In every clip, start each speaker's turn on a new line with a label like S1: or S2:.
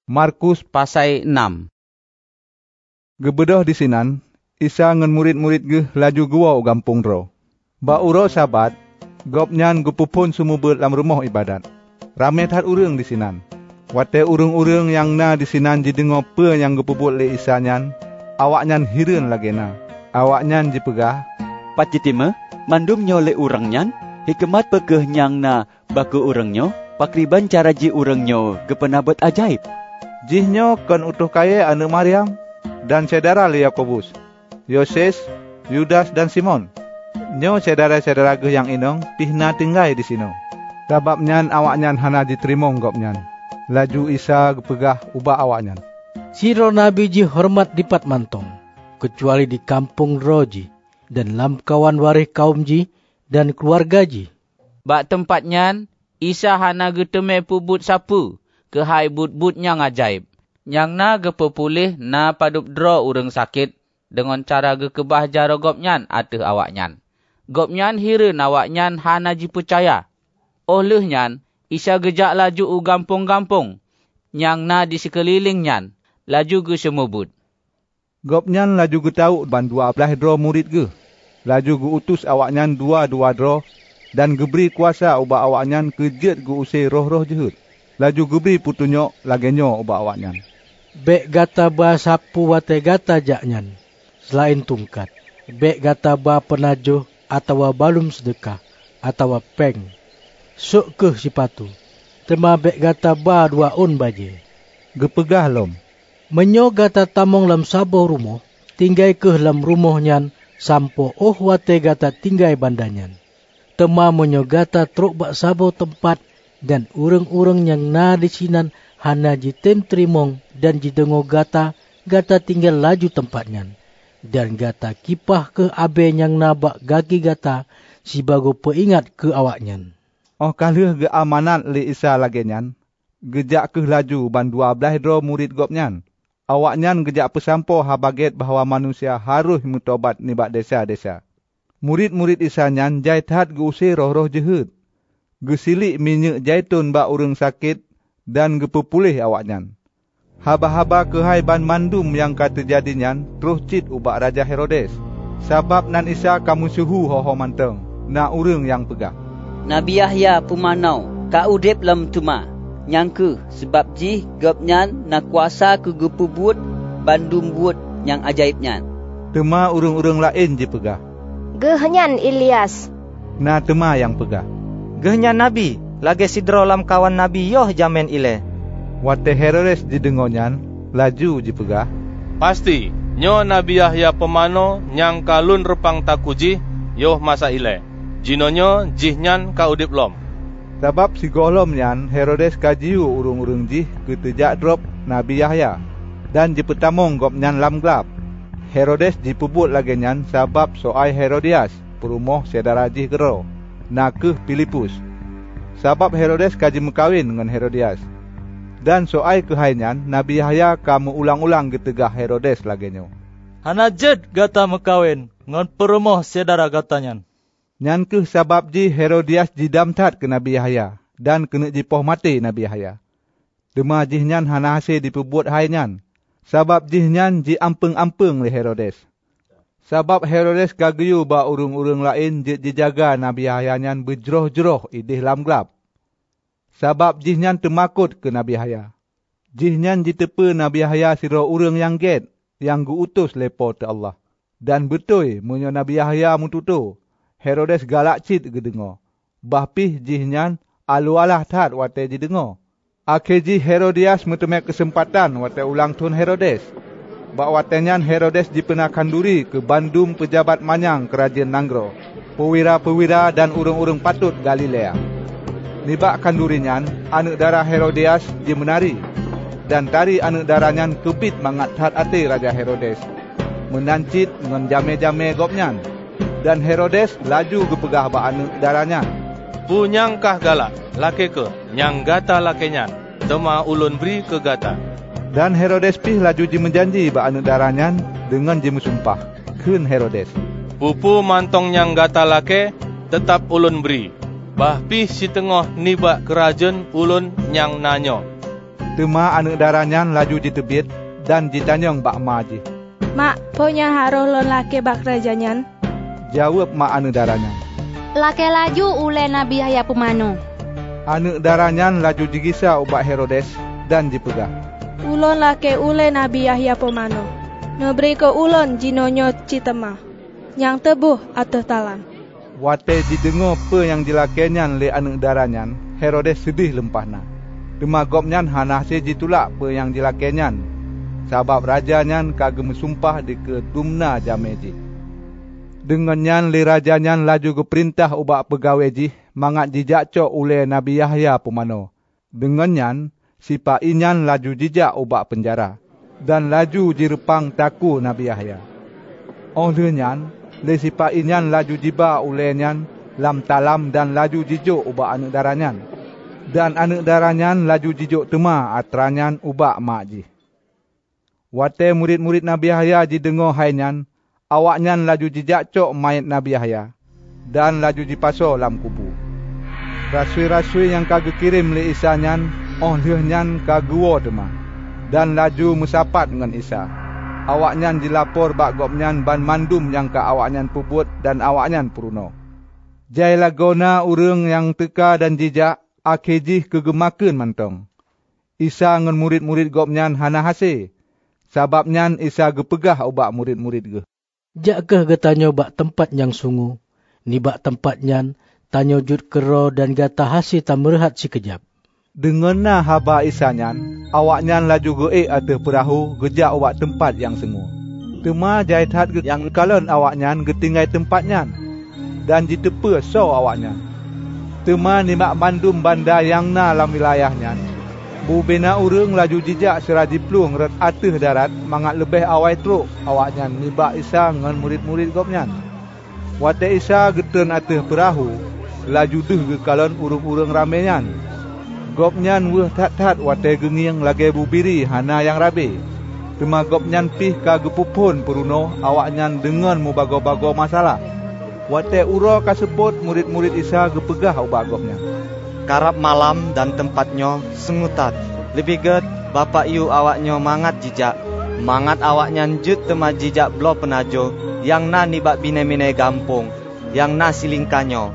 S1: Markus pasai 6. Gebedoh di sinan, Isa ngan murid-murid geh laju gua u gampung ro. Ba uro sabat, gopnyan gupupun sumubut lam rumah ibadat. Rame that urang di sinan. Wate urang-urang yang na di sinan jidengo pe yang gupuput le Isa nyan, awaknyan hireun lagena. Awaknyan jipegah,
S2: Pacitima, mandumnyo le urang nyan, hikmat pekeh nyang na baku urangnyo, pakriban cara ji urangnyo gepenabet ajaib.
S1: Jihnyo kan utuh kaya anu Maryam dan saudara le Yakobus, Yoses, Yudas dan Simon. Nyo saudara-saudara geh yang inong pihna tinggai di sino. Sababnyan awaknyan hana diterima gopnyan. Laju Isa gepegah ubah awaknyan.
S3: Siro nabi ji hormat dipat mantong, kecuali di kampung roji dan lam kawan warih kaum ji dan keluarga ji.
S4: Bak tempatnyan Isa hana geteme pubut sapu ke hai but-but yang ajaib. Yang na gepepulih na padup dro urang sakit dengan cara gekebah jaro gopnyan ateh awaknyan. Gopnyan hireun awaknyan hana ji percaya. Olehnya Isa gejak laju u gampung-gampung yang na di sekelilingnya laju ge semubut.
S1: Gopnyan laju getau ban 12 dro murid ge. Laju ge utus awaknyan 2-2 dro dan geberi kuasa ubah awaknyan kejet ge usir roh-roh jahat. Laju geberi putunyok lagenyo ubah awaknyan.
S3: Bek gata ba sapu wate gata jaknyan, selain tungkat. Bek gata ba penajuh atau balum sedekah atau peng. Sok ke sipatu. Tema bek gata ba 2 un baje.
S1: Gepegah lom.
S3: Menyo gata tamong lam sabo rumah, tinggai ke lam rumah nyan sampo wate gata tinggai bandanyan. Tema menyo gata truk bak sabo tempat dan urang-urang yang na di sinan hana jitem trimong dan jidengo gata tinggal laju tempatnya. Dan gata kipah ke abe yang nabak gagi gata si bago peingat ke awaknya.
S1: Oh kalih ge amanat le Isa lagenyan, gejak ke laju ban 12 dro murid gopnyan. Awaknyan gejak pesampo habaget bahawa manusia harus mutobat nibak desa-desa. Murid-murid Isa nyan jaitat ge usir roh-roh jahat. Gesilik minyak jaitun bak urang sakit dan gepepulih awaknyan. Haba-haba kehai ban mandum yang kata jadinyan terus cit ubak Raja Herodes. Sabab nan Isa kamu suhu hoho manteng na urang yang pegah.
S5: Nabi Yahya pumanau ka udip lam tuma. Nyangke sebab ji gopnyan na kuasa ke gepubut bandum buat yang ajaibnyan.
S1: Tema urang-urang lain je pegah.
S6: Gehnyan Ilyas.
S1: Na tema yang pegah.
S7: Gehnya Nabi, lagi sidro lam kawan Nabi yoh jamen ile.
S1: Wate Herodes didengonyan, laju dipegah.
S8: Pasti, nyo Nabi Yahya pemano nyang kalun repang takuji, yoh masa ile. Jinonyo jihnyan ka udip lom.
S1: Sebab si golom nyan Herodes kajiu urung-urung jih ketejak drop Nabi Yahya. Dan jipetamong gopnyan lam gelap. Herodes dipubut lagi nyan sebab soai Herodias, perumoh saudara jih gero. Nakeh Filipus. Sebab Herodes kaji mekawin dengan Herodias. Dan soai kehainyan, Nabi Yahya kamu ulang-ulang getegah Herodes lagenyo.
S7: Hana jed gata mekawin ngon perumoh saudara gatanyan.
S1: Nyan keh sebab ji Herodias jidamtat ke Nabi Yahya dan kena jipoh mati Nabi Yahya. Dema jihnyan hana hasil diperbuat hainyan. Sebab jihnyan ji ampeng-ampeng le Herodes. Sebab Herodes kagayu ba urung-urung lain dijaga Nabi Yahya nyan berjeroh-jeroh idih lam gelap. Sebab jihnyan temakut ke Nabi Yahya. Jihnyan ditepe Nabi Yahya siro urung yang get, yang guutus lepo te Allah. Dan betul munyo Nabi Yahya mututu, Herodes galak cit gedengo. Bahpih jihnyan alu-alah tat wate jidengo. Akhir ji Herodias metemek kesempatan wate ulang tahun Herodes. Bak watenyan Herodes dipena kanduri ke bandum pejabat manyang kerajaan Nanggro, pewira-pewira dan urung-urung patut Galilea. Nibak kandurinyan, anak darah Herodias dia menari, dan tari anak darahnya kebit mangat hat ati Raja Herodes, menancit dengan jame-jame gopnyan, dan Herodes laju gepegah bak anak darahnya.
S8: Punyangkah galak, lake ke, nyang gata lakenyan, tema ulun beri ke gata.
S1: Dan Herodes pih laju ji menjanji ba anak darahnya dengan ji musumpah. Kun Herodes.
S8: Pupu mantong yang gata lake tetap ulun beri. Bah pih si tengah nibak kerajaan ulun yang nanyo.
S1: Tema anak daranyan laju ditebit dan ditanyong bak ma ji.
S9: Mak, punya haruh lon laki bak rajanyan?
S1: Jawab mak anak daranyan.
S6: Laki laju ule Nabi Yahya pemano.
S1: Anak daranyan laju digisa ubak Herodes dan dipegah.
S9: Ulon laki ule Nabi Yahya pemano. Neberi ke ulon jinonyo citema. Yang tebuh atau talan.
S1: Wate didengar apa yang dilakenyan le anak daranyan, Herodes sedih lempahna. Demagopnyan hanah se ditulak apa yang dilakenyan. Sabab rajanyan kagem sumpah di kedumna jameji. Dengannya le rajanyan laju ke perintah ubak pegawai ji mangat jijak cok oleh Nabi Yahya pemano. Dengannya sipa inyan laju jijak ubak penjara dan laju jirepang taku Nabi Yahya. Olehnya le sipa inyan laju jiba olehnya lam talam dan laju jijuk ubak anak daranyan. Dan anak daranyan laju jijuk tema atranyan ubak mak ji. Wate murid-murid Nabi Yahya didengar hainyan, awaknyan laju jijak cok mayat Nabi Yahya dan laju dipaso lam kubu. Rasul-rasul yang kagak kirim le Isa nyan, olehnya kagua tema dan laju musapat dengan Isa. Awaknyan dilapor bak gopnyan ban mandum yang ka awaknyan puput dan awaknyan puruno. Jai lagona urang yang teka dan jijak akhijih kegemakeun mantong. Isa ngan murid-murid gopnyan hana hase. Sababnyan Isa gepegah ubak murid-murid ge.
S3: Jak getanyo bak tempat yang sungu. Ni bak tempatnyan tanyo jut kero dan gata hasi tak merehat si kejap.
S1: Dengenna haba Isa nyan, awaknyan laju geek atau perahu gejak ubak tempat yang sungu. Tema jahit hat yang kalon awaknyan getinggai tempatnyan dan ditepe so awaknyan. Tema nimak mandum banda yang na lam wilayahnya. Bubena urang laju jijak seradi plung ret ateh darat mangat lebih awai truk awaknya nibak Isa dengan murid-murid gopnyan. Wate Isa getun ateh perahu laju deh ke kalon urang-urang ramenyan. Gopnyan weh tat-tat wate gengiang lagi bubiri hana yang rabe. Tema gopnyan pih ka gepupun peruno awaknya dengan mubago-bago masalah. Wate uro kasebut murid-murid Isa gepegah ubak gopnya.
S10: Karap malam dan tempatnya sengutat. Lebih get bapa iu awaknya mangat jijak. Mangat awaknya jut tema jijak blo penajo yang na nibak bine-bine gampung, yang na silingkanyo.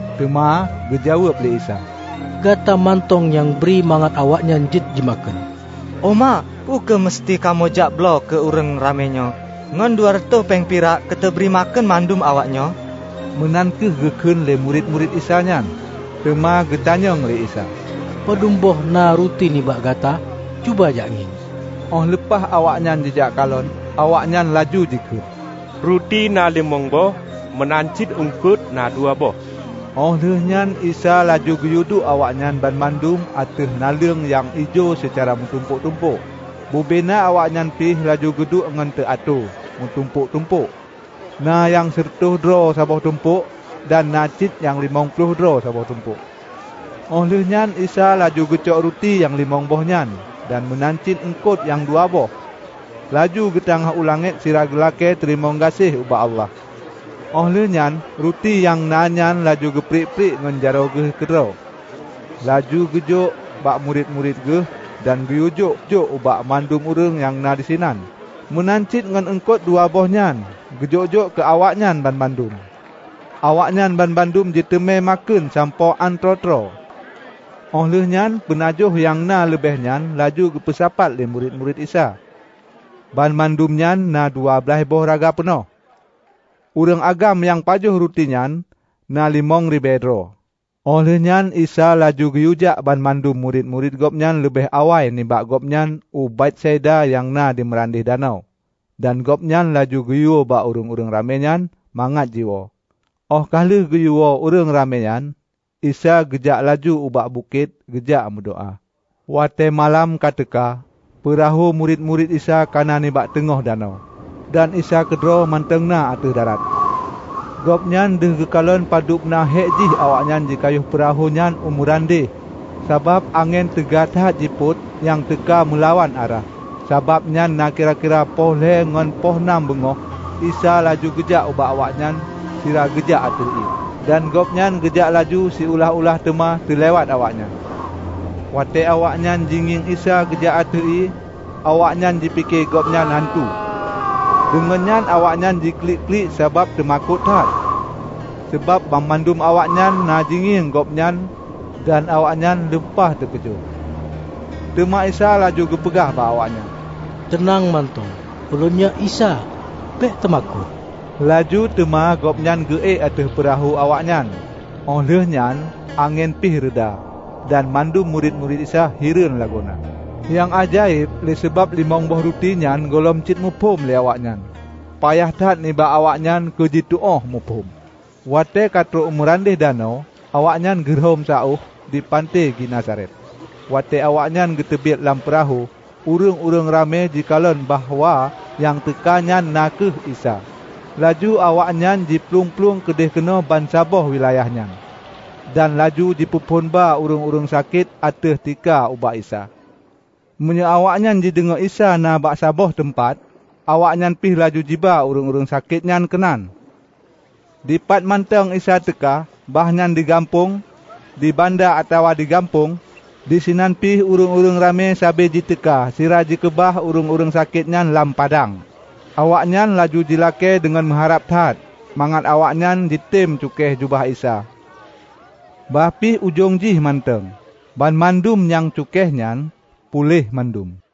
S1: Tema gejawab le Isa.
S3: Gata mantong yang beri mangat awaknya jut jimakan.
S10: Oma, uke mesti kamu jak blo ke urang ramenyo. Ngon 200 peng pirak kete beri makan mandum awaknya.
S1: Menankeh gekun le murid-murid Isa nyan. Tema getanyong le Isa.
S3: Pedumboh na ruti ni bak gata, cuba jak ngin.
S1: Oh lepah awaknyan jejak kalon, awaknyan laju jikut.
S11: Ruti na 5 boh, menancit ungkut na 2 boh.
S1: Oh lehnyan Isa laju geyudu awaknyan ban mandum ateh nalung yang ijo secara mentumpuk-tumpuk. Bubena awaknyan pih laju geduk ngan te atu, mentumpuk-tumpuk. Na yang 100 dro sabah tumpuk dan nacit yang 50 dro sabah tumpuk. Olehnya Isa laju gecok ruti yang 5 bohnyan dan menancit engkut yang 2 boh. Laju getangah ulangit sirah gelake terima kasih ubah Allah. Olehnya ruti yang nanyan laju geprik-prik ngan jaro geh kedro. Laju gejuk bak murid-murid geh dan geyujuk-juk ubak mandum urang yang na disinan. Menancit ngan engkut 2 bohnyan, gejuk-juk ke awaknyan ban mandum. Awaknyan ban bandum diteme makan sampo antrotro. Olehnya penajuh yang na lebihnya laju gepesapat le murid-murid Isa. Ban mandumnya na 12 boh raga penuh. Urang agam yang pajuh rutinya na 5 ribedro. Olehnya Isa laju geyujak ban mandum murid-murid gopnya lebih awai nibak gopnya ubaid seda yang na di merandih danau. Dan gopnya laju geyu bak urang-urang ramenyan mangat jiwa. Oh kali geyuwa urang ramenyan, Isa gejak laju ubak bukit, gejak mendoa. Wate malam kateka, perahu murid-murid Isa kana nibak tengah danau. Dan Isa kedro mantengna ateh darat. Gopnyan deh gekalon padupna hekjih awaknyan jikayuh perahu-nyan umurande. Sabab angin tegathat jiput yang teka melawan arah. Sababnya na kira-kira poh le ngon poh 6 bengoh, Isa laju gejak ubak awaknyan sira gejak atui dan gopnyan gejak laju si ulah-ulah tema terlewat awaknya. Wate awaknyan jinging Isa gejak atui, awaknyan dipikir gopnyan hantu. Dengannya awaknyan diklik-klik sebab temakut hat. Sebab memandum awaknyan na jinging gopnyan dan awaknyan lepas terkejut. Tema Isa laju gepegah ba awaknyan.
S3: Tenang mantong, ulunnya Isa, pek temakut.
S1: Laju tema gopnyan geek atas perahu awaknyan. Olehnya angin pih reda dan mandum murid-murid Isa hireun laguna. Yang ajaib le sebab 5 buah roti nyan golom cit mupum le awaknyan. Payah tat niba awaknyan ke jituoh mupum. Wate katro umurandih danau, awaknyan gerhom sauh di pantai Genesaret. Wate awaknyan getebit lam perahu, urang-urang rame jikalon bahwa yang tekanyan nakeh Isa. Laju awaknyan jiplung-plung kedeh kena ban saboh wilayahnya. Dan laju dipupun ba urang-urang sakit ateh tika ubak Isa. Munya awaknyan didengar Isa na bak saboh tempat, awaknyan pih laju jiba urang-urang sakit nyan kenan. Di pat manteng Isa teka, bahnyan digampung, di banda atau di gampung, di sinan pih urang-urang rame sabe jiteka, sira jikebah urang-urang sakit nyan lam padang. Awaknyan laju jilake dengan mengharap tat, mangat awaknyan ditim cukeh jubah Isa. Bah pih ujung jih manteng, ban mandum yang cukeh nyan, pulih mandum.